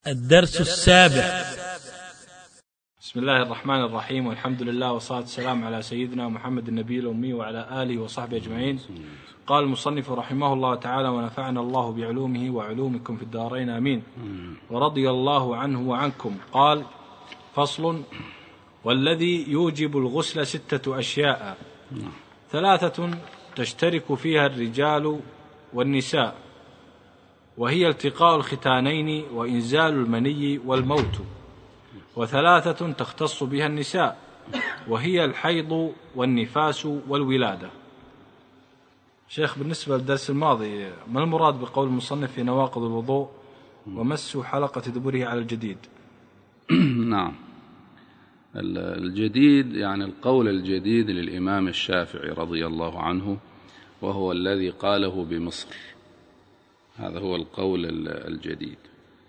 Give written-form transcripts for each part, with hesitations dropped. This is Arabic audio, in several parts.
الدرس السابع. بسم الله الرحمن الرحيم، والحمد لله والصلاة والسلام على سيدنا محمد النبي الأمي وعلى آله وصحبه أجمعين. قال المصنف رحمه الله تعالى: ونفعنا الله بعلومه وعلومكم في الدارين آمين. ورضي الله عنه وعنكم. قال: فصل: والذي يوجب الغسل 6 أشياء، 3 تشترك فيها الرجال والنساء، وهي التقاء الختانين وإنزال المني والموت، و3 تختص بها النساء، وهي الحيض والنفاس والولادة. شيخ، بالنسبة للدرس الماضي، ما المراد بقول المصنف في نواقض الوضوء ومس حلقة دبره على الجديد؟ نعم، الجديد يعني القول الجديد للإمام الشافعي رضي الله عنه، وهو الذي قاله بمصر. هذا هو القول الجديد.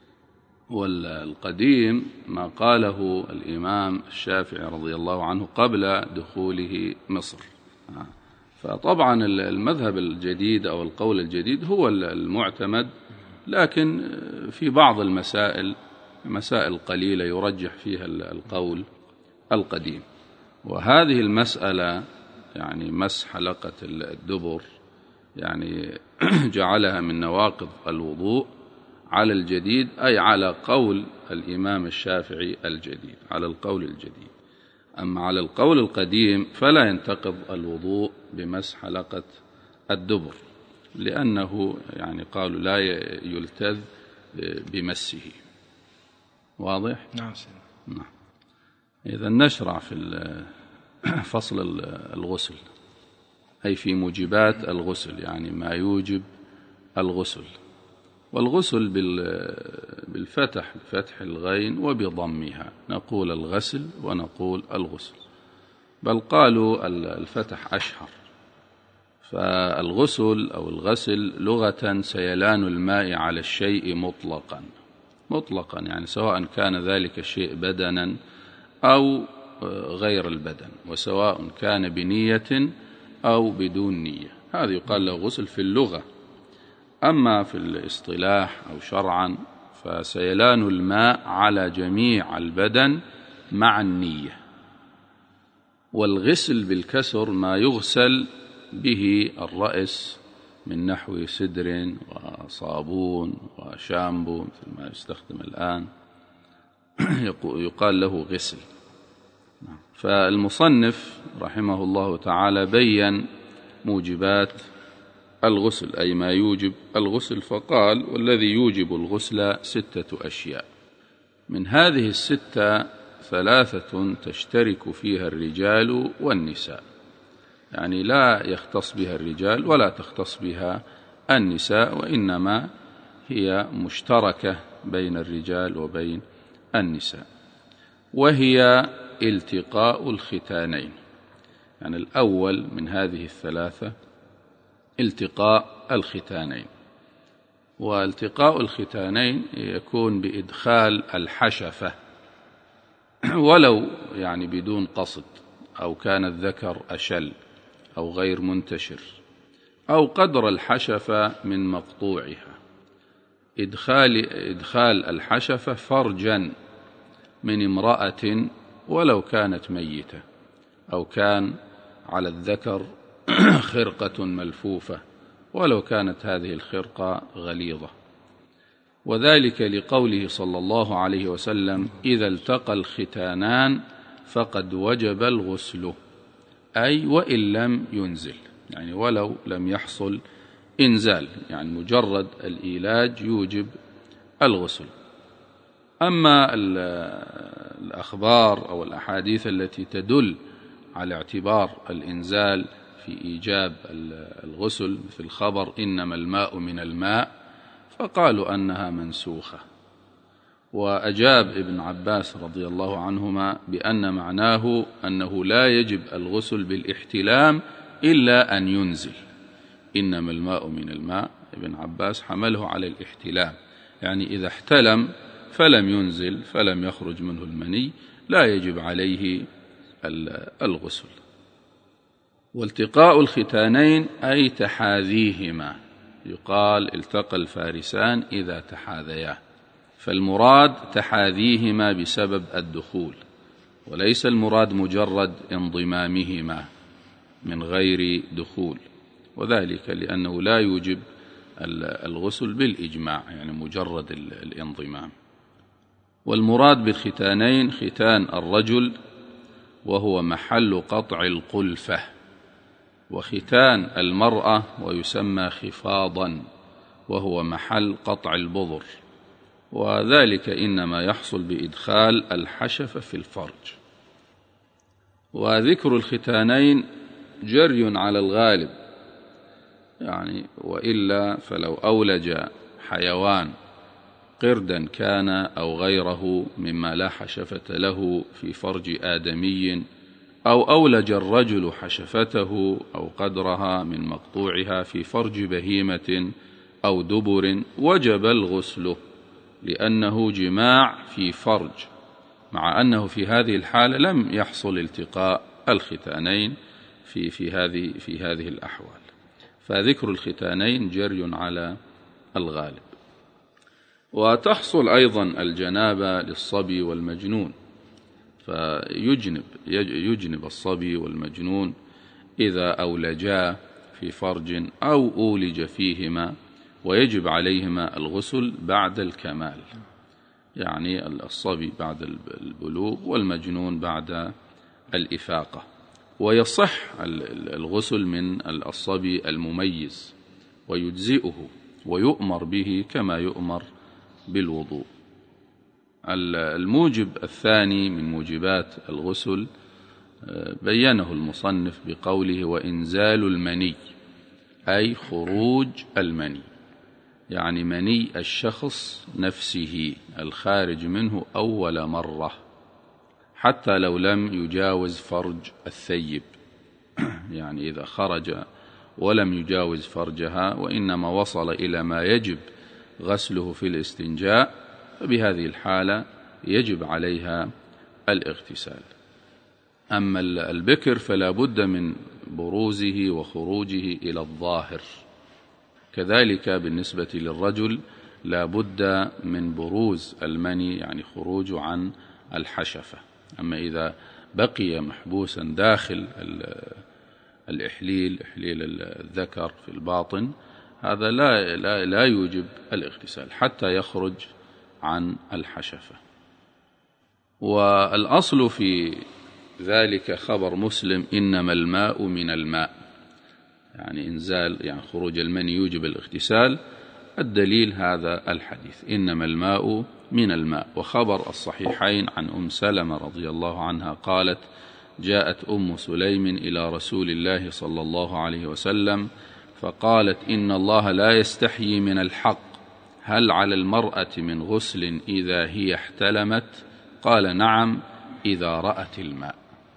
والقديم ما قاله الإمام الشافعي رضي الله عنه قبل دخوله مصر. فطبعا المذهب الجديد أو القول الجديد هو المعتمد، لكن في بعض مسائل قليلة يرجح فيها القول القديم. وهذه المسألة يعني مس حلقة الدبر يعني جعلها من نواقض الوضوء على الجديد، أي على قول الإمام الشافعي الجديد، على القول الجديد. أما على القول القديم فلا ينتقض الوضوء بمس حلقة الدبر، لأنه يعني قالوا لا يلتذ بمسه. واضح؟ نعم سيدنا. نعم. إذا نشرع في فصل الغسل، أي في موجبات الغسل، يعني ما يوجب الغسل. والغسل بالفتح، بفتح الغين وبضمها، نقول الغسل ونقول الغسل، بل قالوا الفتح أشهر. فالغسل أو الغسل لغة سيلان الماء على الشيء مطلقا، يعني سواء كان ذلك الشيء بدنا أو غير البدن، وسواء كان بنية أو بدون نية، هذا يقال له غسل في اللغة. أما في الاصطلاح أو شرعا فسيلان الماء على جميع البدن مع النية. والغسل بالكسر ما يغسل به الرأس من نحو سدر وصابون وشامبو مثل ما يستخدم الآن، يقال له غسل. فالمصنف رحمه الله تعالى بين موجبات الغسل، أي ما يوجب الغسل، فقال: والذي يوجب الغسل 6 أشياء، من هذه 6 3 تشترك فيها الرجال والنساء، يعني لا يختص بها الرجال ولا تختص بها النساء، وإنما هي مشتركة بين الرجال وبين النساء. وهي التقاء الختانين، يعني الأول من هذه 3 التقاء الختانين. والتقاء الختانين يكون بإدخال الحشفة، ولو يعني بدون قصد، أو كان الذكر أشل أو غير منتشر، أو قدر الحشفة من مقطوعها. إدخال الحشفة فرجا من امرأة ولو كانت ميتة، أو كان على الذكر خرقة ملفوفة ولو كانت هذه الخرقة غليظة. وذلك لقوله صلى الله عليه وسلم: إذا التقى الختانان فقد وجب الغسل، أي وإن لم ينزل، يعني ولو لم يحصل إنزال، يعني مجرد الإيلاج يوجب الغسل. أما الأخبار أو الأحاديث التي تدل على اعتبار الإنزال في إيجاب الغسل، مثل خبر إنما الماء من الماء، فقالوا أنها منسوخة. وأجاب ابن عباس رضي الله عنهما بأن معناه أنه لا يجب الغسل بالاحتلام إلا أن ينزل. إنما الماء من الماء، ابن عباس حمله على الاحتلام، يعني إذا احتلم فلم ينزل، فلم يخرج منه المني، لا يجب عليه الغسل. والتقاء الختانين أي تحاذيهما، يقال التقى الفارسان إذا تحاذيا، فالمراد تحاذيهما بسبب الدخول، وليس المراد مجرد انضمامهما من غير دخول، وذلك لأنه لا يوجب الغسل بالإجماع، يعني مجرد الانضمام. والمراد بالختانين ختان الرجل وهو محل قطع القلفة، وختان المرأة ويسمى خفاضا وهو محل قطع البضر، وذلك إنما يحصل بإدخال الحشفة في الفرج. وذكر الختانين جري على الغالب، يعني وإلا فلو أولج حيوان قردا كان أو غيره مما لا حشفة له في فرج آدمي، أو أولج الرجل حشفته أو قدرها من مقطوعها في فرج بهيمة أو دبر، وجب الغسل لأنه جماع في فرج، مع أنه في هذه الحالة لم يحصل التقاء الختانين في هذه الأحوال، فذكر الختانين جري على الغالب. وتحصل أيضا الجنابة للصبي والمجنون، فيجنب الصبي والمجنون إذا أولجا في فرج أو أولج فيهما، ويجب عليهما الغسل بعد الكمال، يعني الصبي بعد البلوغ والمجنون بعد الإفاقة. ويصح الغسل من الصبي المميز ويجزئه ويؤمر به كما يؤمر بالوضوء. الموجب الثاني من موجبات الغسل بينه المصنف بقوله وإنزال المني، أي خروج المني، يعني مني الشخص نفسه الخارج منه أول مرة، حتى لو لم يجاوز فرج الثيب، يعني إذا خرج ولم يجاوز فرجها وإنما وصل إلى ما يجب غسله في الاستنجاء، فبهذه الحالة يجب عليها الاغتسال. أما البكر فلا بد من بروزه وخروجه إلى الظاهر، كذلك بالنسبة للرجل لا بد من بروز المني، يعني خروجه عن الحشفة. أما إذا بقي محبوسا داخل إحليل الذكر في الباطن، هذا لا يوجب الاغتسال حتى يخرج عن الحشفة. والأصل في ذلك خبر مسلم إنما الماء من الماء، يعني خروج المني يوجب الاغتسال، الدليل هذا الحديث إنما الماء من الماء. وخبر الصحيحين عن أم سلمة رضي الله عنها قالت جاءت أم سليم إلى رسول الله صلى الله عليه وسلم فقالت إن الله لا يستحيي من الحق، هل على المرأة من غسل إذا هي احتلمت؟ قال نعم إذا رأت الماء.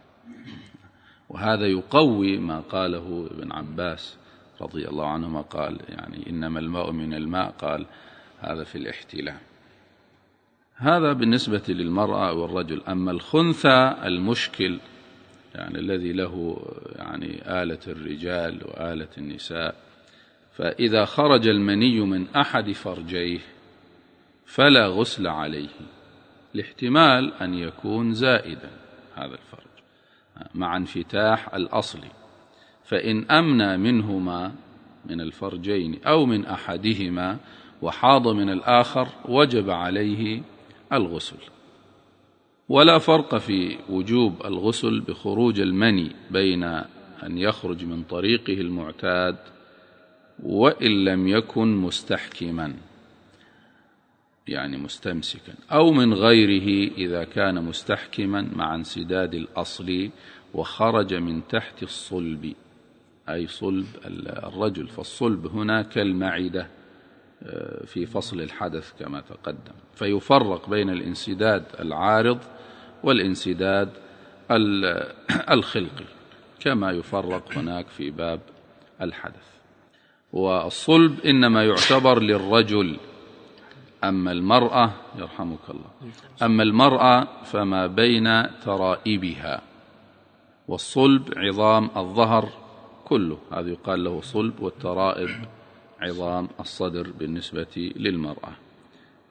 وهذا يقوي ما قاله ابن عباس رضي الله عنهما، قال يعني إنما الماء من الماء، قال هذا في الاحتلام. هذا بالنسبة للمرأة والرجل. أما الخنثى المشكل، يعني الذي له يعني آلة الرجال وآلة النساء، فإذا خرج المني من أحد فرجيه فلا غسل عليه، لاحتمال أن يكون زائدا هذا الفرج مع انفتاح الأصل، فإن أمنى منهما من الفرجين أو من أحدهما وحاض من الآخر وجب عليه الغسل. ولا فرق في وجوب الغسل بخروج المني بين أن يخرج من طريقه المعتاد وإن لم يكن مستحكما، يعني مستمسكا، أو من غيره إذا كان مستحكما مع انسداد الأصل وخرج من تحت الصلب، أي صلب الرجل، فالصلب هنا كالمعدة في فصل الحدث كما تقدم، فيفرق بين الانسداد العارض والانسداد الخلقي كما يفرق هناك في باب الحدث. والصلب إنما يعتبر للرجل، أما المرأة يرحمك الله، أما المرأة فما بين ترائبها، والصلب عظام الظهر كله، هذا يقال له صلب، والترائب عظام الصدر بالنسبة للمرأة.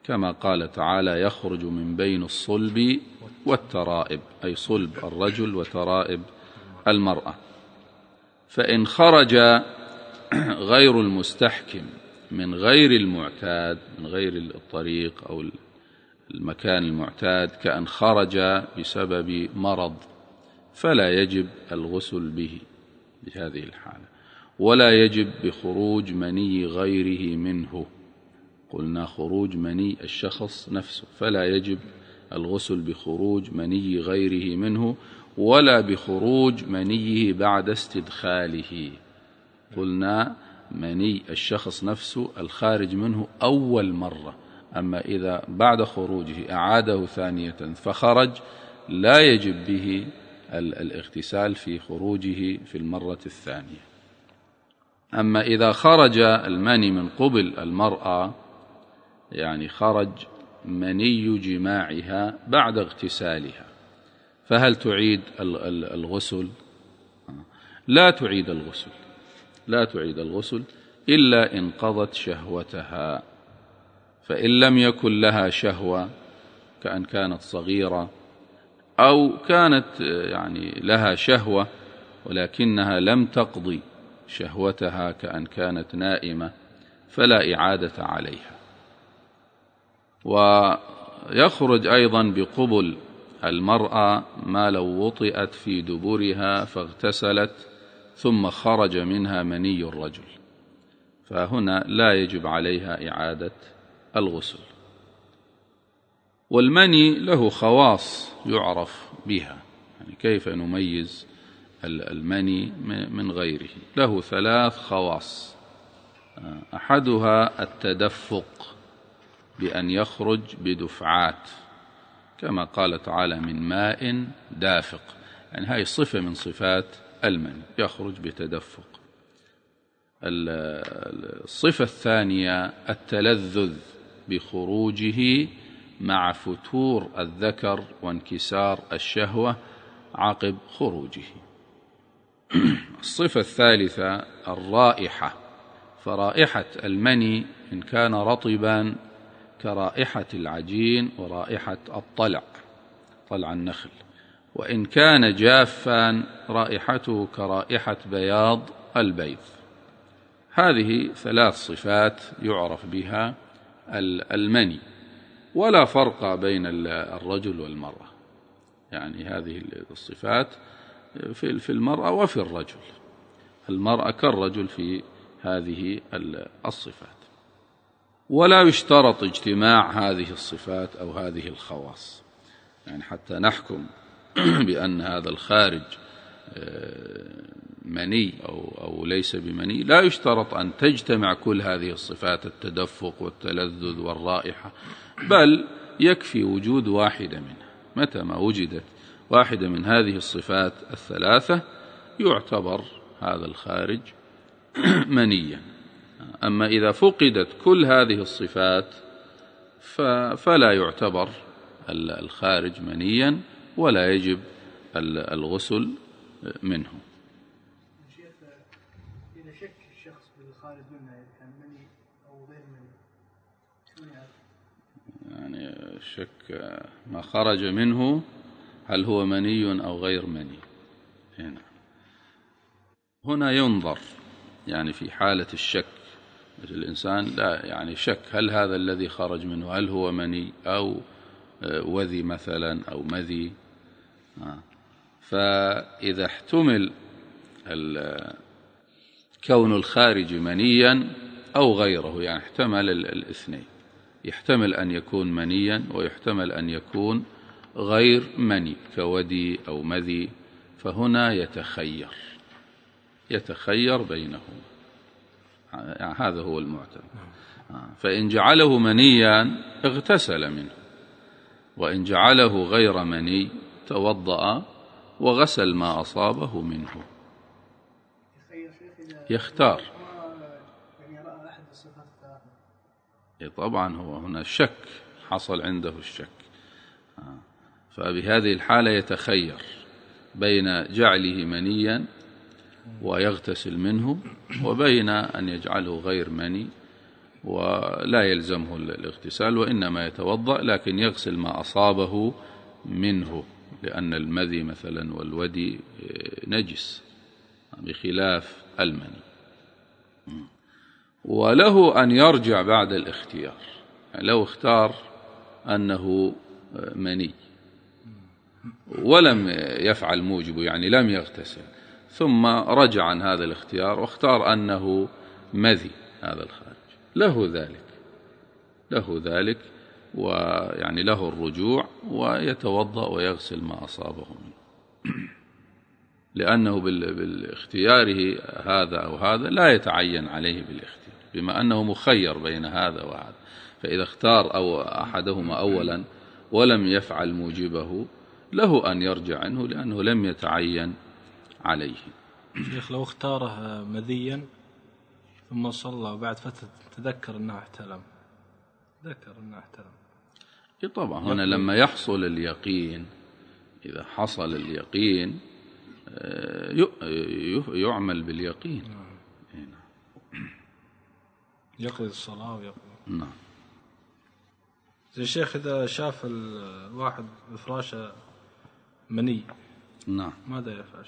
كما قال تعالى: يخرج من بين الصلب والترائب، أي صلب الرجل وترائب المرأة. فإن خرج غير المستحكم من غير المعتاد، من غير الطريق أو المكان المعتاد، كأن خرج بسبب مرض، فلا يجب الغسل به بهذه الحالة، ولا يجب بخروج مني غيره منه. قلنا خروج مني الشخص نفسه، فلا يجب الغسل بخروج مني غيره منه، ولا بخروج منيه بعد استدخاله. قلنا مني الشخص نفسه الخارج منه أول مرة، أما إذا بعد خروجه أعاده ثانية فخرج لا يجب به الاغتسال في خروجه في المرة الثانية. أما إذا خرج المني من قبل المرأة، يعني خرج مني جماعها بعد اغتسالها، فهل تعيد الغسل؟ لا تعيد الغسل، لا تعيد الغسل إلا إن قضت شهوتها. فإن لم يكن لها شهوة، كأن كانت صغيرة أو كانت يعني لها شهوة ولكنها لم تقضي شهوتها كأن كانت نائمة، فلا إعادة عليها. ويخرج أيضا بقبل المرأة ما لو وطئت في دبرها فاغتسلت ثم خرج منها مني الرجل، فهنا لا يجب عليها إعادة الغسل. والمني له خواص يعرف بها، يعني كيف نميز المني من غيره؟ له 3 خواص. أحدها التدفق، بأن يخرج بدفعات، كما قال تعالى: من ماء دافق، يعني هذه صفة من صفات المني، يخرج بتدفق. الصفة الثانية التلذذ بخروجه مع فتور الذكر وانكسار الشهوة عقب خروجه. الصفة الثالثة الرائحة، فرائحة المني إن كان رطبا كرائحة العجين ورائحة الطلع، طلع النخل، وإن كان جافا رائحته كرائحة بياض البيض. هذه 3 صفات يعرف بها المني، ولا فرق بين الرجل والمرأة، يعني هذه الصفات في المرأة وفي الرجل، المرأة كالرجل في هذه الصفات. ولا يشترط اجتماع هذه الصفات أو هذه الخواص، يعني حتى نحكم بأن هذا الخارج مني أو ليس بمني، لا يشترط أن تجتمع كل هذه الصفات، التدفق والتلذذ والرائحة، بل يكفي وجود واحدة منها. متى ما وجدت واحدة من هذه الصفات ال3 يعتبر هذا الخارج منيا. أما إذا فقدت كل هذه الصفات فلا يعتبر الخارج منيا ولا يجب الغسل منه. إذا شك الشخص بالخارج منه كان مني أو غير مني، يعني شك ما خرج منه هل هو مني أو غير مني. هنا ينظر، يعني في حالة الشك الإنسان لا يعني شك هل هذا الذي خرج منه هل هو مني أو وذي مثلا أو مذي. فإذا احتمل كون الخارج منيا أو غيره، يعني احتمل الاثنين، يحتمل أن يكون منيا ويحتمل أن يكون غير مني كودي أو مذي، فهنا يتخير بينهما، يعني هذا هو المعتمد. فإن جعله منيا اغتسل منه، وإن جعله غير مني توضأ وغسل ما أصابه منه. يختار، طبعا هو هنا الشك، حصل عنده الشك، فبهذه الحالة يتخير بين جعله منيا ويغتسل منه وبين أن يجعله غير مني ولا يلزمه الاغتسال، وإنما يتوضأ لكن يغسل ما أصابه منه، لأن المذي مثلا والودي نجس بخلاف المني. وله أن يرجع بعد الاختيار، يعني لو اختار أنه مني ولم يفعل موجبه، يعني لم يغتسل، ثم رجع عن هذا الاختيار واختار أنه مذي هذا الخارج، له ذلك ويعني له الرجوع ويتوضأ ويغسل ما أصابه منه، لأنه بالاختياره هذا أو هذا لا يتعين عليه بالاختيار، بما أنه مخير بين هذا وهذا، فإذا اختار أو أحدهما أولا ولم يفعل موجبه له أن يرجع عنه لأنه لم يتعين عليه. شيخ لو اختاره مذيا ثم صلى وبعد فترة تذكر أنه احتلم، طبعا هنا لما يحصل اليقين، إذا حصل اليقين يعمل باليقين، يقضي الصلاة ويقضي. نعم. زي الشيخ إذا شاف الواحد بفراشه مني، نعم، ماذا يفعل؟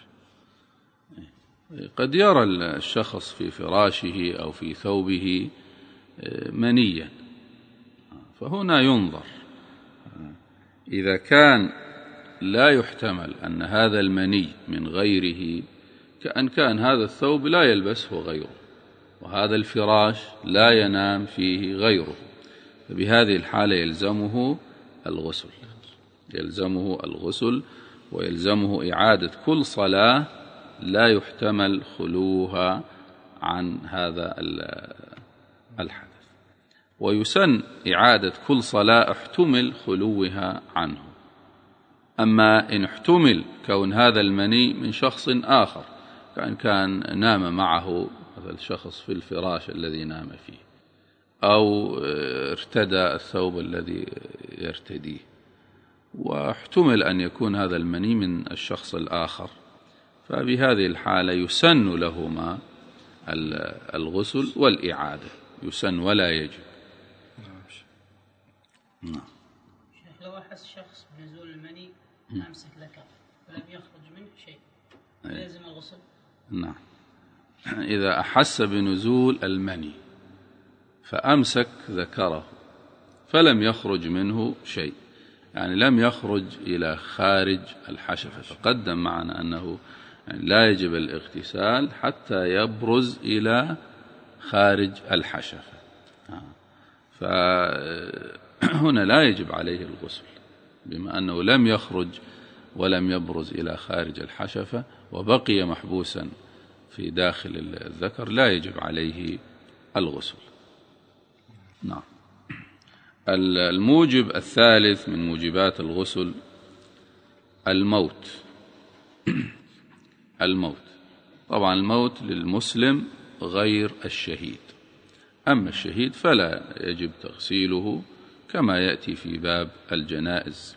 قد يرى الشخص في فراشه أو في ثوبه منيا، فهنا ينظر، إذا كان لا يحتمل أن هذا المني من غيره، كأن كان هذا الثوب لا يلبسه غيره وهذا الفراش لا ينام فيه غيره، فبهذه الحالة يلزمه الغسل ويلزمه إعادة كل صلاة لا يحتمل خلوها عن هذا الحدث، ويسن إعادة كل صلاة احتمل خلوها عنه. أما إن احتمل كون هذا المني من شخص آخر، كان نام معه هذا الشخص في الفراش الذي نام فيه، أو ارتدى الثوب الذي يرتديه، واحتمل أن يكون هذا المني من الشخص الآخر، فبهذه الحالة يسن لهما الغسل والإعادة، يسن ولا يجب. نعم. لو أحس شخص بنزول المني أمسك ذكر ولم يخرج منه شيء لازم الغسل؟ نعم، إذا أحس بنزول المني فأمسك ذكره فلم يخرج منه شيء، يعني لم يخرج إلى خارج الحشفة، تقدم معنا أنه يعني لا يجب الاغتسال حتى يبرز إلى خارج الحشفة، فهنا لا يجب عليه الغسل بما أنه لم يخرج ولم يبرز إلى خارج الحشفة وبقي محبوسا في داخل الذكر، لا يجب عليه الغسل. نعم. الموجب الثالث من موجبات الغسل الموت. طبعا الموت للمسلم غير الشهيد، أما الشهيد فلا يجب تغسيله كما يأتي في باب الجنائز.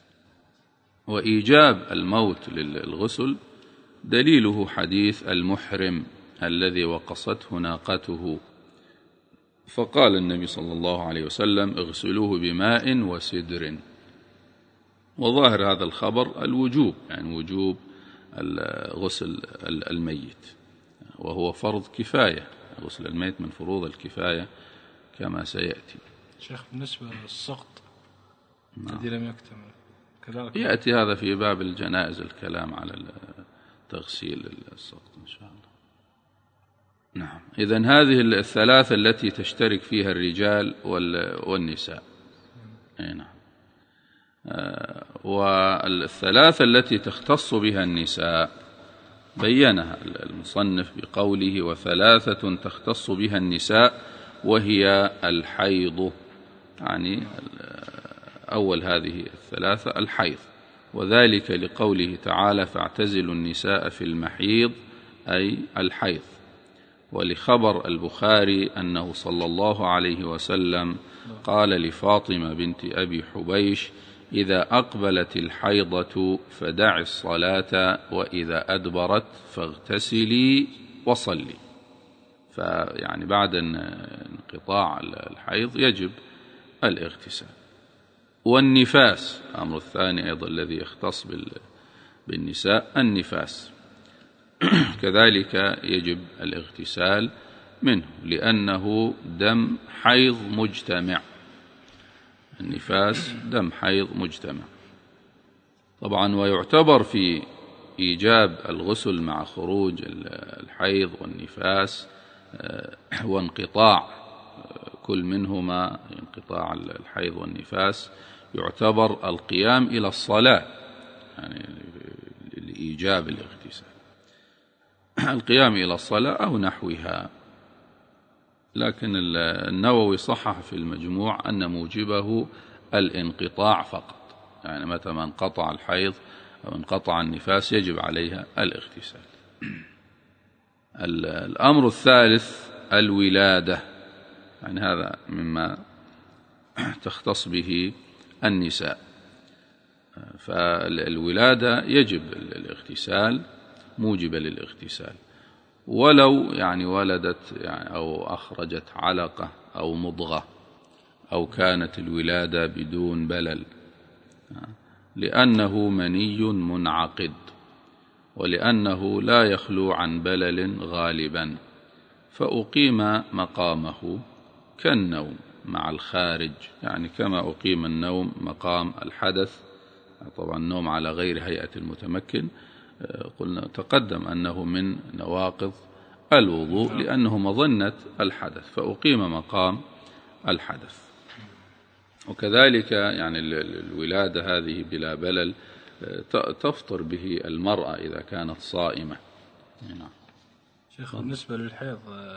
وإيجاب الموت للغسل دليله حديث المحرم الذي وقصته ناقته، فقال النبي صلى الله عليه وسلم اغسلوه بماء وسدر. وظاهر هذا الخبر الوجوب، يعني وجوب غسل الميت، وهو فرض كفاية، غسل الميت من فروض الكفاية كما سيأتي. شيخ بالنسبة للسقط الذي لم يكتمل كذلك يأتي هذا في باب الجنائز الكلام على تغسيل السقط إن شاء الله. نعم. إذن هذه الثلاثة التي تشترك فيها الرجال والنساء. نعم. والثلاثة التي تختص بها النساء بينها المصنف بقوله وثلاثة تختص بها النساء وهي الحيض، يعني أول هذه الثلاثة الحيض، وذلك لقوله تعالى فاعتزلوا النساء في المحيض أي الحيض، ولخبر البخاري أنه صلى الله عليه وسلم قال لفاطمة بنت أبي حبيش إذا أقبلت الحيضة فدع الصلاة وإذا أدبرت فاغتسلي وصلي، فيعني بعد انقطاع الحيض يجب الاغتسال. والنفاس الأمر الثاني أيضا الذي يختص بالنساء، النفاس كذلك يجب الاغتسال منه لأنه دم حيض مجتمع. النفاس دم حيض مجتمع طبعا، ويعتبر في إيجاب الغسل مع خروج الحيض والنفاس وانقطاع كل منهما، انقطاع الحيض والنفاس، يعتبر القيام إلى الصلاة يعني لإيجاب الاغتسال، القيام إلى الصلاة أو نحوها. لكن النووي صحح في المجموع أن موجبه الانقطاع فقط، يعني متى ما انقطع الحيض أو انقطع النفاس يجب عليها الاغتسال. الأمر الثالث الولادة، يعني هذا مما تختص به النساء. فالولادة يجب الاغتسال، موجبة للاغتسال، ولو يعني ولدت يعني أو أخرجت علقة أو مضغة، أو كانت الولادة بدون بلل، لأنه مني منعقد، ولأنه لا يخلو عن بلل غالبا، فأقيم مقامه كالنوم مع الخارج، يعني كما أقيم النوم مقام الحدث. طبعا النوم على غير هيئة المتمكن قلنا تقدم أنه من نواقض الوضوء لأنه مظنة الحدث، فأقيم مقام الحدث. وكذلك يعني الولادة هذه بلا بلل تفطر به المرأة إذا كانت صائمة. نعم. شيخ بالنسبة للحيض،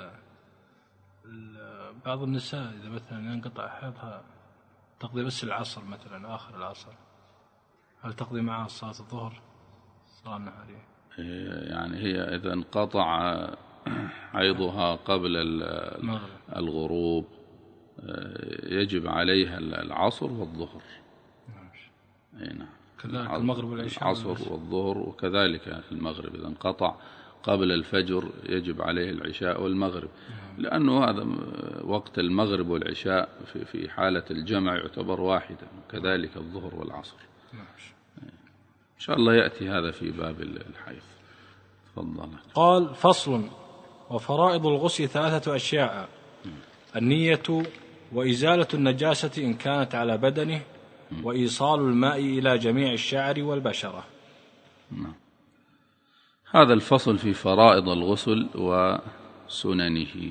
بعض النساء إذا مثلا ينقطع حيضها تقضي بس العصر مثلا، آخر العصر، هل تقضي معها صلاة الظهر صلاة النهارية؟ يعني هي إذا انقطع حيضها قبل الغروب يجب عليها العصر والظهر. نعم. كذلك المغرب والعشاء، العصر والظهر، وكذلك المغرب إذا انقطع قبل الفجر يجب عليه العشاء والمغرب، لأنه هذا وقت المغرب والعشاء في حالة الجمع يعتبر واحدا، وكذلك الظهر والعصر. إن شاء الله يأتي هذا في باب الحيض. تفضل. قال: فصل: وفرائض الغسل 3 أشياء: النية، وإزالة النجاسة إن كانت على بدنه، وإيصال الماء إلى جميع الشعر والبشرة. هذا الفصل في فرائض الغسل وسننه.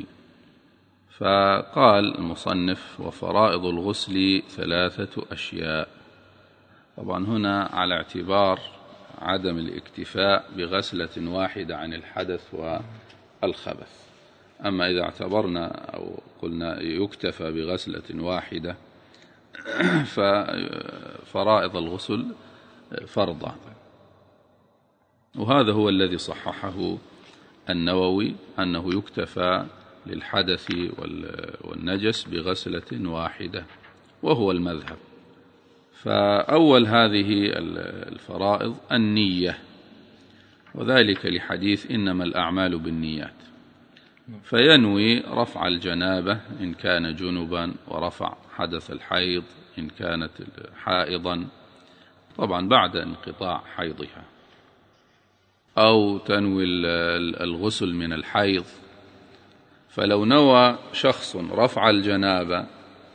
فقال المصنف: وفرائض الغسل 3 أشياء. طبعا هنا على اعتبار عدم الاكتفاء بغسلة واحدة عن الحدث والخبث. أما إذا اعتبرنا أو قلنا يكتفى بغسلة واحدة ففرائض الغسل فرضان، وهذا هو الذي صححه النووي، أنه يكتفى للحدث والنجس بغسلة واحدة، وهو المذهب. فأول هذه الفرائض النية، وذلك لحديث إنما الأعمال بالنيات، فينوي رفع الجنابة إن كان جنبا، ورفع حدث الحيض إن كانت حائضا، طبعا بعد انقطاع حيضها، أو تنوي الغسل من الحيض. فلو نوى شخص رفع الجنابة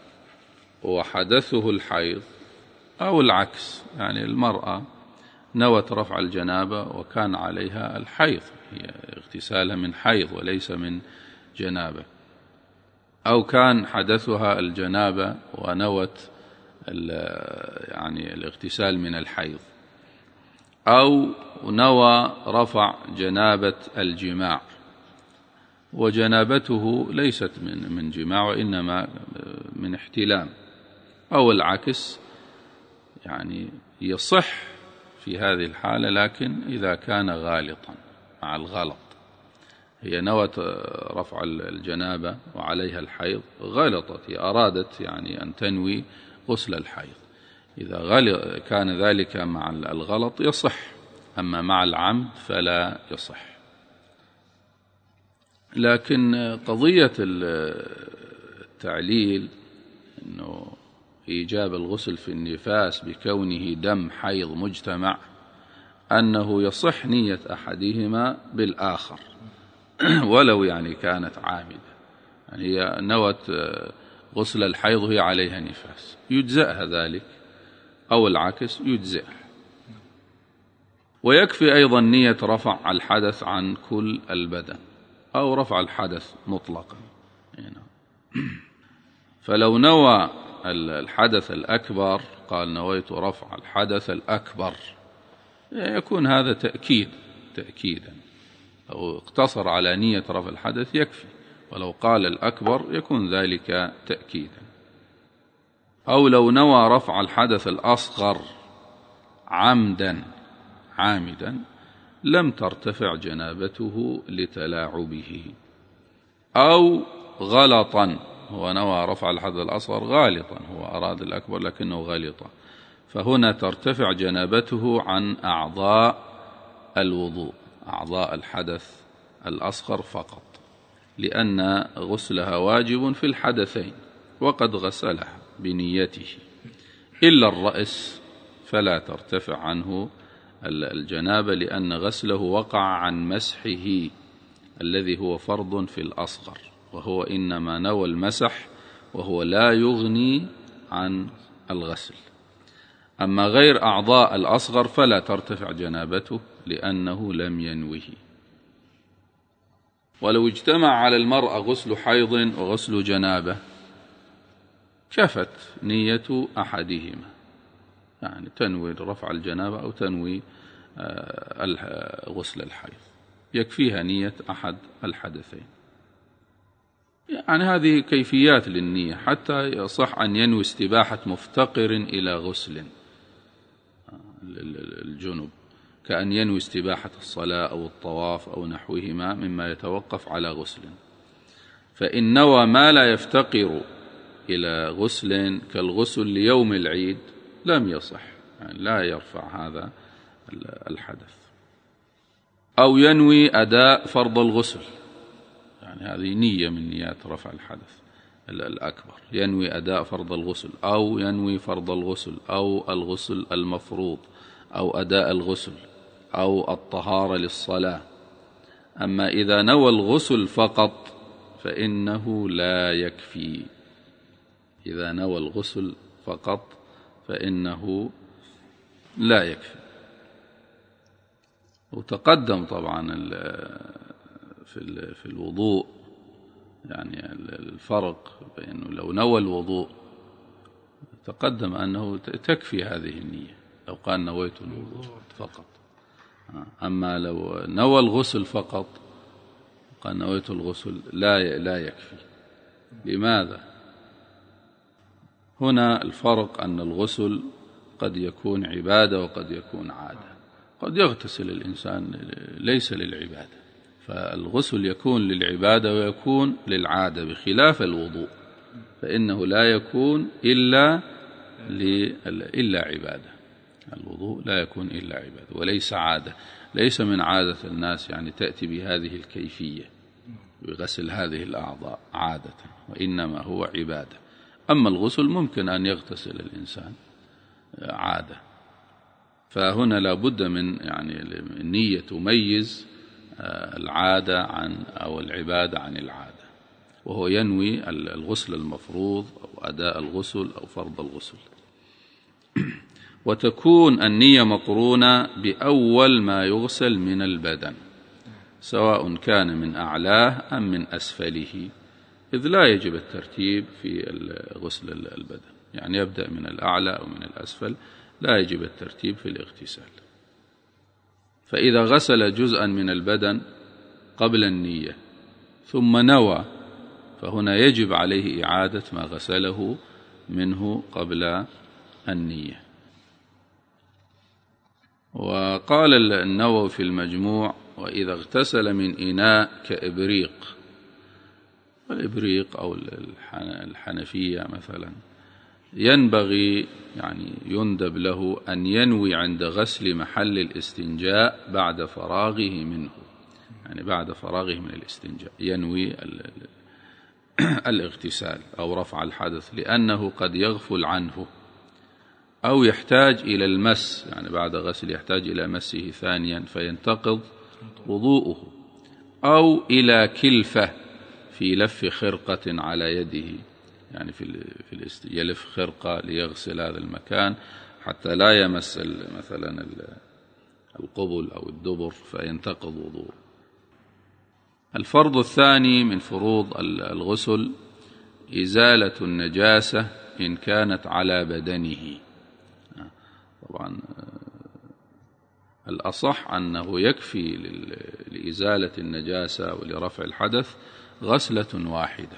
وحدثه الحيض، أو العكس، يعني المرأة نوت رفع الجنابة وكان عليها الحيض، هي اغتسالها من حيض وليس من جنابة، أو كان حدثها الجنابة ونوت يعني الاغتسال من الحيض، أو نوى رفع جنابة الجماع وجنابته ليست من جماع وإنما من احتلام، أو العكس، يعني يصح في هذه الحالة، لكن إذا كان غالطا مع الغلط. هي نوت رفع الجنابة وعليها الحيض، غلطت، هي أرادت يعني أن تنوي غسل الحيض، إذا كان ذلك مع الغلط يصح، أما مع العمد فلا يصح. لكن قضية التعليل أنه إيجاب الغسل في النفاس بكونه دم حيض مجتمع أنه يصح نية أحدهما بالآخر ولو يعني كانت عامدة، يعني هي نوت غسل الحيض وهي عليها نفاس يجزأها ذلك، أو العكس يجزئها. ويكفي أيضا نية رفع الحدث عن كل البدن أو رفع الحدث مطلقا. فلو نوى الحدث الأكبر قال نويت رفع الحدث الأكبر يكون هذا تأكيدا، أو اقتصر على نية رفع الحدث يكفي، ولو قال الأكبر يكون ذلك تأكيدا. أو لو نوى رفع الحدث الأصغر عامدا لم ترتفع جنابته لتلاعبه. أو غلطا، هو نوى رفع الحدث الأصغر غالطا، هو أراد الأكبر لكنه غلط، فهنا ترتفع جنابته عن أعضاء الوضوء، أعضاء الحدث الأصغر فقط، لأن غسلها واجب في الحدثين وقد غسلها بنيته، إلا الرأس فلا ترتفع عنه الجنابة، لأن غسله وقع عن مسحه الذي هو فرض في الأصغر، وهو إنما نوى المسح وهو لا يغني عن الغسل. أما غير أعضاء الأصغر فلا ترتفع جنابته لأنه لم ينوه. ولو اجتمع على المرأة غسل حيض وغسل جنابة كفت نية أحدهما، يعني تنوي رفع الجنابة أو تنوي غسل الحيض، يكفيها نية أحد الحدثين. يعني هذه كيفيات للنية، حتى يصح أن ينوي استباحة مفتقر إلى غسل الجنب، كأن ينوي استباحة الصلاة أو الطواف أو نحوهما مما يتوقف على غسل. فإن نوى ما لا يفتقر إلى غسل كالغسل ليوم العيد لم يصح، يعني لا يرفع هذا الحدث. أو ينوي أداء فرض الغسل، يعني هذه نية من نيات رفع الحدث الأكبر، ينوي أداء فرض الغسل، أو ينوي فرض الغسل، أو الغسل المفروض، أو أداء الغسل، أو الطهارة للصلاة. أما إذا نوى الغسل فقط فإنه لا يكفي، إذا نوى الغسل فقط فإنه لا يكفي. وتقدم طبعا في الوضوء يعني الفرق بأنه لو نوى الوضوء تقدم أنه تكفي هذه النية لو قال نويت الوضوء فقط. أما لو نوى الغسل فقط قال نويت الغسل لا يكفي. لماذا؟ هنا الفرق أن الغسل قد يكون عبادة وقد يكون عادة، قد يغتسل الإنسان ليس للعبادة، فالغسل يكون للعبادة ويكون للعادة، بخلاف الوضوء فإنه لا يكون إلا عبادة. الوضوء لا يكون إلا عبادة وليس عادة، ليس من عادة الناس يعني تأتي بهذه الكيفية بغسل هذه الأعضاء عادة، وإنما هو عبادة. أما الغسل ممكن أن يغتسل الإنسان عادة، فهنا لا بد من يعني النية تميز العادة أو العبادة عن العادة، وهو ينوي الغسل المفروض أو أداء الغسل أو فرض الغسل. وتكون النية مقرونة بأول ما يغسل من البدن، سواء كان من أعلاه أم من أسفله، إذ لا يجب الترتيب في غسل البدن، يعني يبدأ من الأعلى أو من الأسفل، لا يجب الترتيب في الاغتسال. فإذا غسل جزءا من البدن قبل النية ثم نوى فهنا يجب عليه إعادة ما غسله منه قبل النية. وقال النووي في المجموع: وإذا اغتسل من إناء كإبريق، والإبريق أو الحنفية مثلا، ينبغي يعني يندب له أن ينوي عند غسل محل الاستنجاء بعد فراغه منه، يعني بعد فراغه من الاستنجاء ينوي الاغتسال أو رفع الحدث، لأنه قد يغفل عنه أو يحتاج إلى المس، يعني بعد غسل يحتاج إلى مسه ثانيا فينتقض وضوءه، أو إلى كلفة في لف خرقة على يده، يعني يلف خرقة ليغسل هذا المكان حتى لا يمس مثلا القبل أو الدبر فينتقض وضوءه. الفرض الثاني من فروض الغسل إزالة النجاسة إن كانت على بدنه. طبعا الأصح أنه يكفي لإزالة النجاسة ولرفع الحدث غسلة واحدة،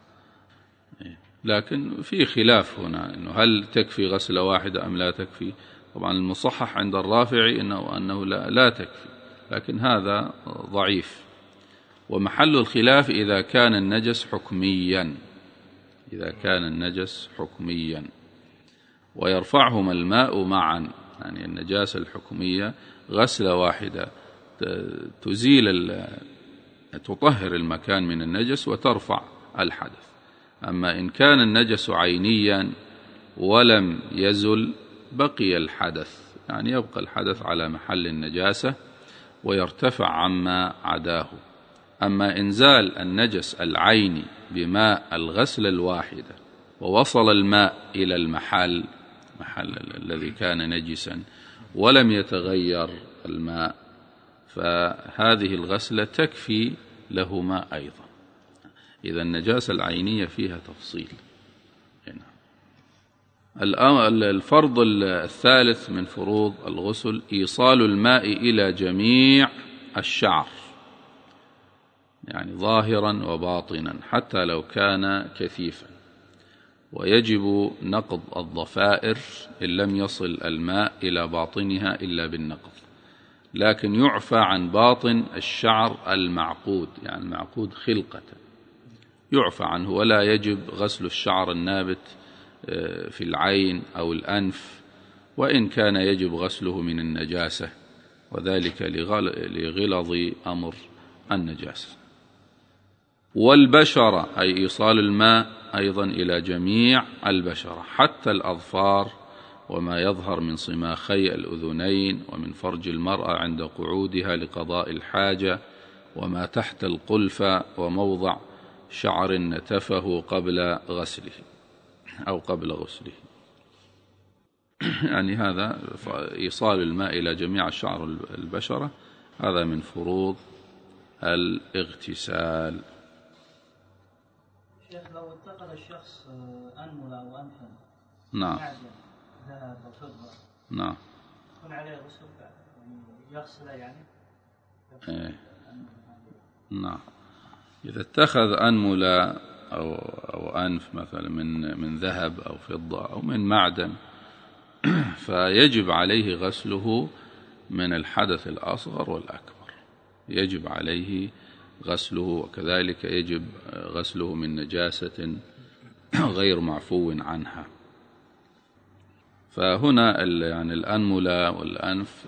لكن في خلاف هنا إنه هل تكفي غسلة واحدة أم لا تكفي. طبعا المصحح عند الرافعي أنه لا تكفي، لكن هذا ضعيف. ومحل الخلاف إذا كان النجس حكميا، ويرفعهما الماء معا، يعني النجاسة الحكمية غسلة واحدة تطهر المكان من النجس وترفع الحدث. أما إن كان النجس عينيا ولم يزل بقي الحدث، يعني يبقى الحدث على محل النجاسة ويرتفع عما عداه. أما إنزال النجس العيني بماء الغسل الواحدة ووصل الماء إلى المحل الذي كان نجسا ولم يتغير الماء، فهذه الغسلة تكفي لهما أيضا. إذا النجاسة العينية فيها تفصيل. الفرض الثالث من فروض الغسل إيصال الماء إلى جميع الشعر، يعني ظاهرا وباطنا حتى لو كان كثيفا، ويجب نقض الضفائر إن لم يصل الماء إلى باطنها إلا بالنقض، لكن يعفى عن باطن الشعر المعقود، يعني المعقود خلقة يعفى عنه، ولا يجب غسل الشعر النابت في العين أو الأنف، وإن كان يجب غسله من النجاسة، وذلك لغلظ أمر النجاسة. والبشرة أي إيصال الماء أيضا إلى جميع البشرة حتى الأظفار، وما يظهر من صماخي الأذنين ومن فرج المرأة عند قعودها لقضاء الحاجة، وما تحت القلفة وموضع شعر نتفه قبل غسله أو قبل غسله. يعني هذا إيصال الماء إلى جميع شعر البشرة، هذا من فروض الاغتسال. شيخ لو اتخذ الشخص أنملة أو أنفا نعم ذهب وفضة، نعم يكون عليه غسل يعني يغسله يعني؟ نعم. إذا اتخذ أنملة أو أنف مثلا من ذهب أو فضة أو من معدن فيجب عليه غسله من الحدث الأصغر والأكبر، يجب عليه غسله، وكذلك يجب غسله من نجاسة غير معفو عنها. فهنا يعني الأنملة والأنف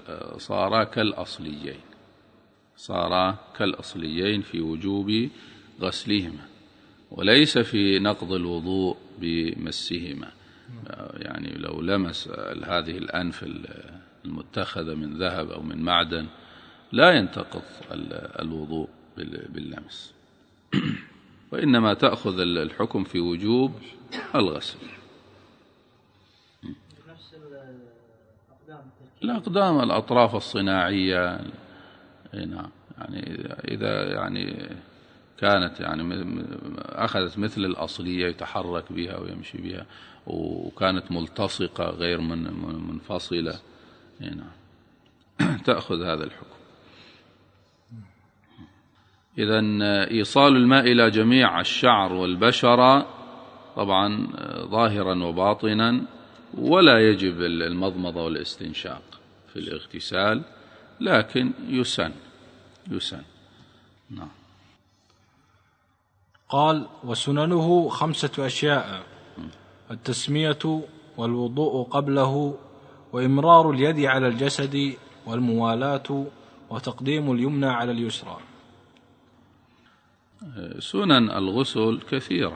صارا كالأصليين في وجوب غسلهما، وليس في نقض الوضوء بمسهما. يعني لو لمس هذه الأنف المتخذة من ذهب أو من معدن لا ينتقض الوضوء باللمس، وإنما تأخذ الحكم في وجوب الغسل. الأقدام الأطراف الصناعية، نعم، يعني إذا يعني كانت يعني أخذت مثل الأصلية يتحرك بها ويمشي بها، وكانت ملتصقة غير منفصلة، نعم، تأخذ هذا الحكم. إذن إيصال الماء إلى جميع الشعر والبشرة طبعا ظاهرا وباطنا، ولا يجب المضمضة والاستنشاق في الاغتسال، لكن يسن. نعم. قال: وسننه 5 أشياء: التسمية، والوضوء قبله، وإمرار اليد على الجسد، والموالاة، وتقديم اليمنى على اليسرى. سنن الغسل كثيرة،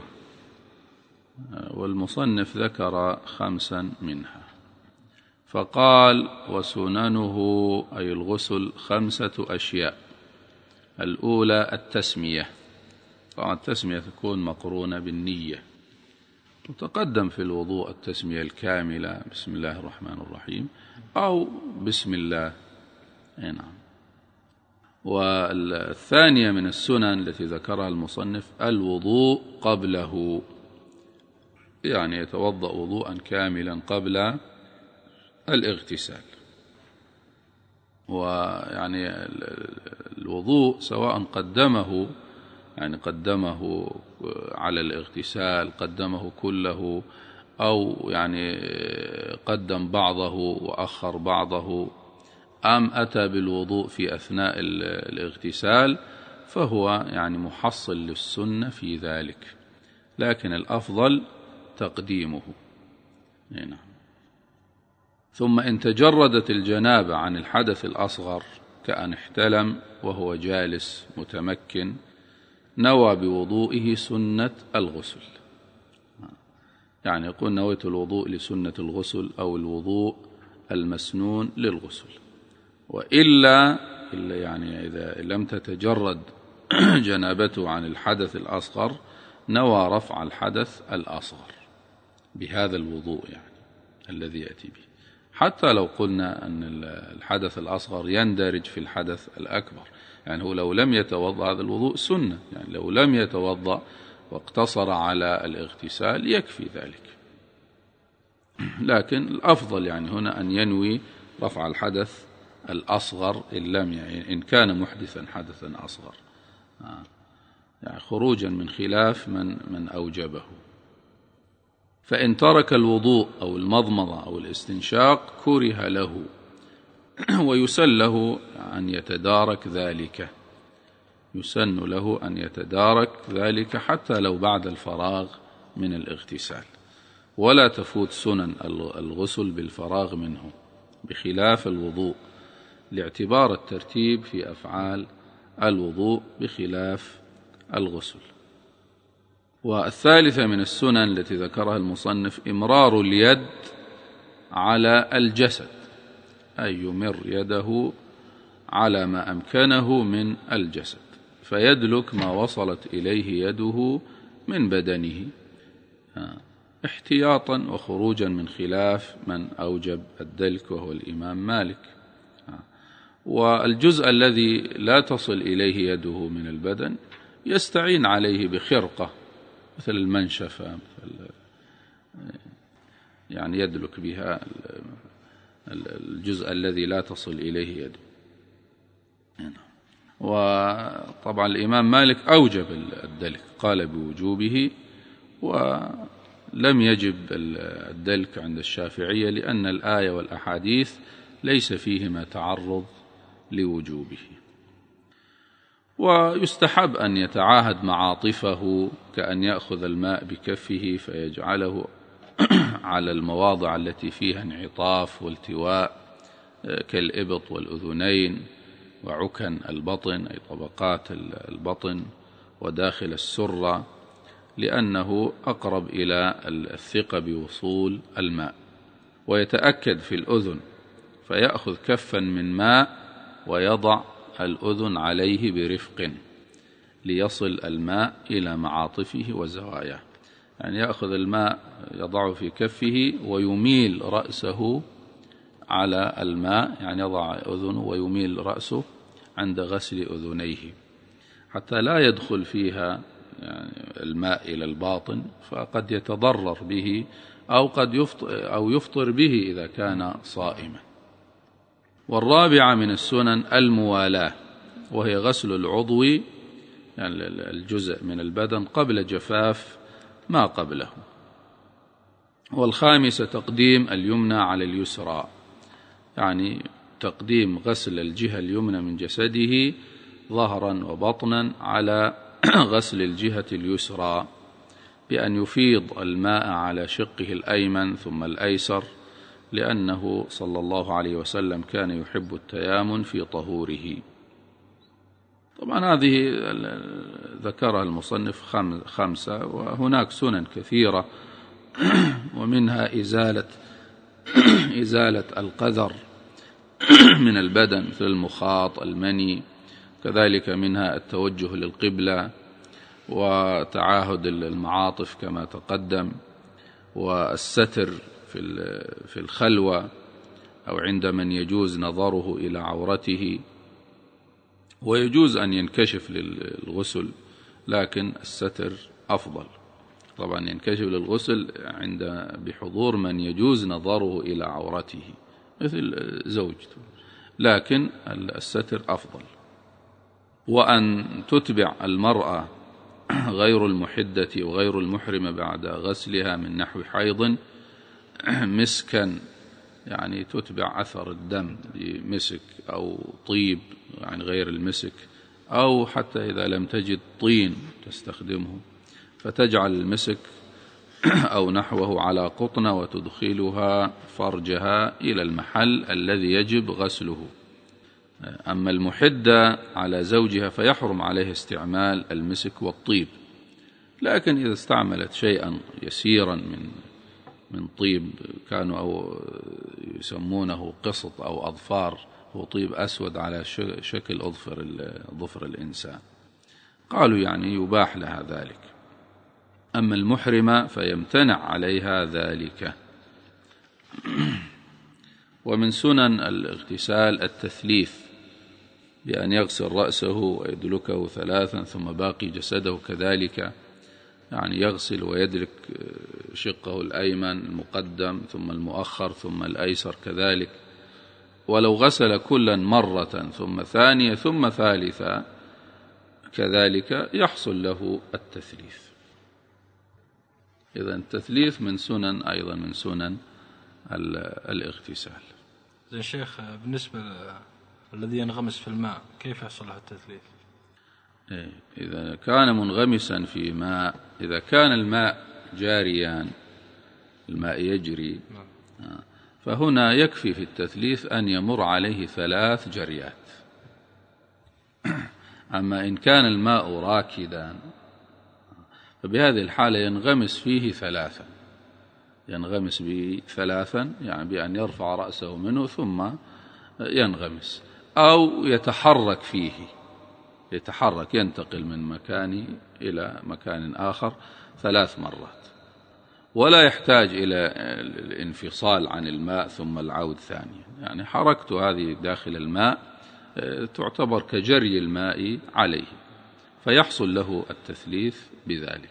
والمصنف ذكر 5 منها، فقال: وسننه أي الغسل 5 أشياء. الأولى التسمية، طبعا التسمية تكون مقرونة بالنية، وتقدم في الوضوء التسمية الكاملة بسم الله الرحمن الرحيم أو بسم الله. نعم. والثانية من السنن التي ذكرها المصنف الوضوء قبله، يعني يتوضأ وضوءا كاملا قبل الاغتسال. ويعني الوضوء سواء قدمه على الاغتسال، قدمه كله، أو يعني قدم بعضه وأخر بعضه، أم أتى بالوضوء في أثناء الاغتسال، فهو يعني محصل للسنة في ذلك، لكن الأفضل تقديمه. نعم. ثم إن تجردت الجنابة عن الحدث الأصغر كأن احتلم وهو جالس متمكن، نوى بوضوئه سنة الغسل، يعني يقول نويت الوضوء لسنة الغسل أو الوضوء المسنون للغسل. وإلا يعني إذا لم تتجرد جنابته عن الحدث الأصغر نوى رفع الحدث الأصغر بهذا الوضوء يعني الذي يأتي به، حتى لو قلنا أن الحدث الأصغر يندرج في الحدث الأكبر. يعني هو لو لم يتوضأ هذا الوضوء سنة، يعني لو لم يتوضأ واقتصر على الاغتسال يكفي ذلك، لكن الأفضل يعني هنا أن ينوي رفع الحدث الأصغر إن كان محدثا حدثا أصغر، يعني خروجا من خلاف من أوجبه. فإن ترك الوضوء أو المضمضة أو الاستنشاق كره له، ويسن له أن يتدارك ذلك، يسن له أن يتدارك ذلك حتى لو بعد الفراغ من الاغتسال، ولا تفوت سنن الغسل بالفراغ منه بخلاف الوضوء، لاعتبار الترتيب في أفعال الوضوء بخلاف الغسل. والثالثة من السنن التي ذكرها المصنف إمرار اليد على الجسد، أي يمر يده على ما أمكنه من الجسد، فيدلك ما وصلت إليه يده من بدنه احتياطا وخروجا من خلاف من أوجب الدلك وهو الإمام مالك. والجزء الذي لا تصل إليه يده من البدن يستعين عليه بخرقة مثل المنشفة، يعني يدلك بها الجزء الذي لا تصل إليه يده. وطبعا الإمام مالك أوجب الدلك، قال بوجوبه، ولم يجب الدلك عند الشافعية لأن الآية والأحاديث ليس فيهما تعرض لوجوبه. ويستحب أن يتعاهد معاطفه، كأن يأخذ الماء بكفه فيجعله على المواضع التي فيها انعطاف والتواء كالإبط والأذنين وعكن البطن، أي طبقات البطن، وداخل السرة، لأنه أقرب إلى الثقة بوصول الماء. ويتأكد في الأذن فيأخذ كفا من ماء ويضع الأذن عليه برفق ليصل الماء إلى معاطفه وزواياه، يعني يأخذ الماء يضعه في كفه ويميل رأسه على الماء، يعني يضع أذنه ويميل رأسه عند غسل أذنيه حتى لا يدخل فيها يعني الماء إلى الباطن، فقد يتضرر به أو يفطر به إذا كان صائما. والرابعة من السنن الموالاة، وهي غسل العضو يعني الجزء من البدن قبل جفاف ما قبله. والخامسة تقديم اليمنى على اليسرى، يعني تقديم غسل الجهة اليمنى من جسده ظهرا وبطنا على غسل الجهة اليسرى، بأن يفيض الماء على شقه الأيمن ثم الأيسر، لأنه صلى الله عليه وسلم كان يحب التيامن في طهوره. طبعا هذه ذكرها المصنف 5، وهناك سنن كثيرة، ومنها إزالة القذر من البدن مثل المخاط، المني، كذلك منها التوجه للقبلة، وتعاهد المعاطف كما تقدم، والستر في الخلوة أو عند من يجوز نظره إلى عورته. ويجوز أن ينكشف للغسل، لكن الستر أفضل. طبعا ينكشف للغسل بحضور من يجوز نظره إلى عورته مثل زوجته، لكن الستر أفضل. وأن تتبع المرأة غير المحدة وغير المحرمة بعد غسلها من نحو حيض مسكا، يعني تتبع أثر الدم بمسك أو طيب يعني غير المسك، أو حتى إذا لم تجد طين تستخدمه، فتجعل المسك أو نحوه على قطنة وتدخلها فرجها إلى المحل الذي يجب غسله. أما المحدة على زوجها فيحرم عليه استعمال المسك والطيب، لكن إذا استعملت شيئا يسيرا من طيب كانوا أو يسمونه قسط أو أظفار، هو طيب أسود على شكل ظفر الإنسان، قالوا يعني يباح لها ذلك. أما المحرمة فيمتنع عليها ذلك. ومن سنن الاغتسال التثليث، بأن يغسل رأسه ويدلكه 3 ثم باقي جسده كذلك، يعني يغسل ويدلك شقه الأيمن المقدم ثم المؤخر ثم الأيسر كذلك. ولو غسل كلا مرة ثم ثانية ثم ثالثة كذلك يحصل له التثليث. إذن التثليث من سنن أيضا من سنن الاغتسال. زين شيخ، بالنسبة الذي ينغمس في الماء كيف يحصل له التثليث؟ إذا كان منغمسا في ماء، إذا كان الماء جاريا، الماء يجري، فهنا يكفي في التثليث أن يمر عليه 3 جريات. أما إن كان الماء راكدا فبهذه الحالة ينغمس فيه 3، ينغمس به 3، يعني بأن يرفع رأسه منه ثم ينغمس، أو يتحرك فيه، يتحرك ينتقل من مكان إلى مكان آخر 3 مرات، ولا يحتاج إلى الانفصال عن الماء ثم العود ثانيا. يعني حركته هذه داخل الماء تعتبر كجري الماء عليه، فيحصل له التثليث بذلك.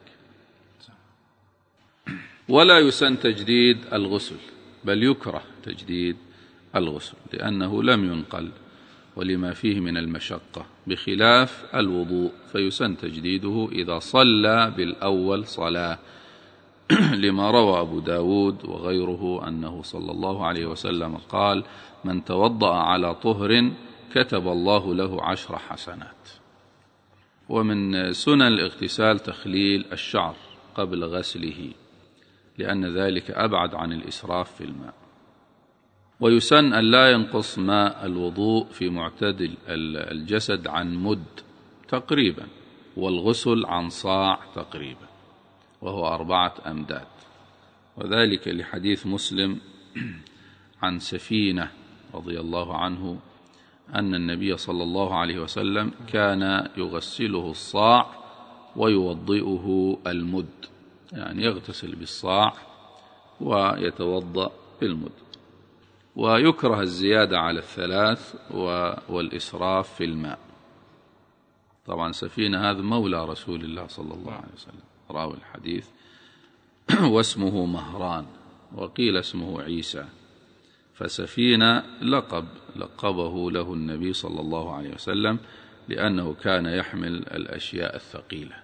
ولا يسن تجديد الغسل، بل يكره تجديد الغسل لأنه لم ينقل ولما فيه من المشقة، بخلاف الوضوء فيسن تجديده إذا صلى بالأول صلاة، لما روى أبو داود وغيره أنه صلى الله عليه وسلم قال: من توضأ على طهر كتب الله له 10 حسنات. ومن سنن الاغتسال تخليل الشعر قبل غسله، لأن ذلك أبعد عن الإسراف في الماء. ويسن أن لا ينقص ماء الوضوء في معتدل الجسد عن مد تقريبا، والغسل عن صاع تقريبا، وهو 4 أمداد. وذلك لحديث مسلم عن سفينة رضي الله عنه أن النبي صلى الله عليه وسلم كان يغسله الصاع ويوضئه المد، يعني يغتسل بالصاع ويتوضأ بالمد. ويكره الزيادة على 3 والإسراف في الماء. طبعا سفينة هذا مولى رسول الله صلى الله عليه وسلم راوي الحديث، واسمه مهران، وقيل اسمه عيسى. فسفينة لقبه له النبي صلى الله عليه وسلم لأنه كان يحمل الأشياء الثقيلة.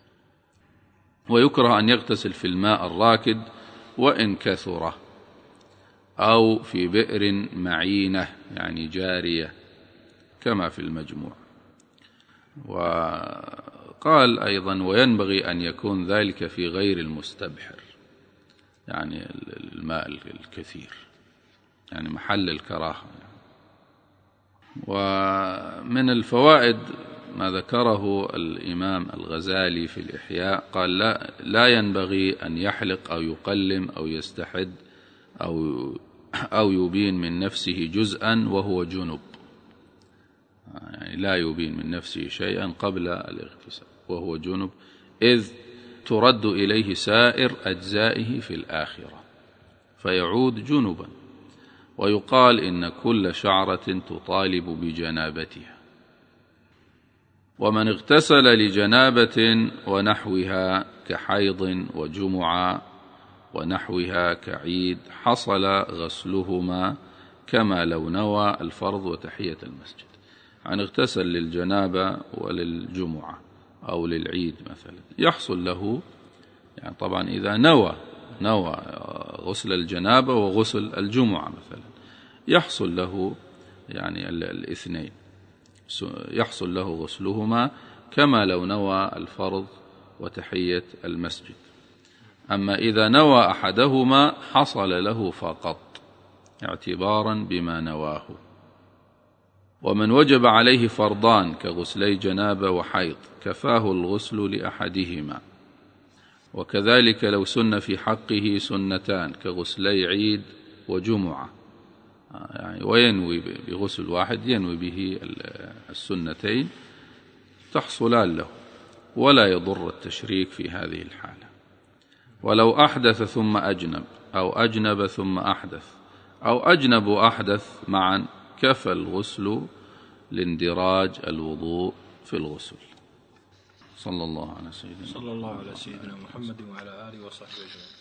ويكره أن يغتسل في الماء الراكد وإن كثره، أو في بئر معينة يعني جارية كما في المجموع. وقال أيضا: وينبغي أن يكون ذلك في غير المستبحر، يعني الماء الكثير، يعني محل الكراهة. ومن الفوائد ما ذكره الإمام الغزالي في الإحياء، قال لا ينبغي أن يحلق أو يقلم أو يستحد أو يبين من نفسه جزءا وهو جنب، يعني لا يبين من نفسه شيئا قبل الاغتسال وهو جنب، إذ ترد إليه سائر أجزائه في الآخرة فيعود جنبا. ويقال إن كل شعرة تطالب بجنابتها. ومن اغتسل لجنابة ونحوها كحيض وجمعة ونحوها كعيد حصل غسلهما كما لو نوى الفرض وتحية المسجد. يعني اغتسل للجنابة وللجمعة أو للعيد مثلا، يحصل له، يعني طبعا إذا نوى غسل الجنابة وغسل الجمعة مثلا، يحصل له يعني الاثنين، يحصل له غسلهما كما لو نوى الفرض وتحية المسجد. أما إذا نوى أحدهما حصل له فقط اعتبارا بما نواه. ومن وجب عليه فرضان كغسلي جنابة وحيض كفاه الغسل لأحدهما. وكذلك لو سن في حقه سنتان كغسلي عيد وجمعة، يعني وينوي بغسل واحد ينوي به السنتين تحصلان له ولا يضر التشريك في هذه الحالة. ولو أحدث ثم أجنب أو أجنب ثم أحدث أو أجنب وأحدث معا كفى الغسل لاندراج الوضوء في الغسل. صلى الله على سيدنا محمد وعلى آله وصحبه أجمعين.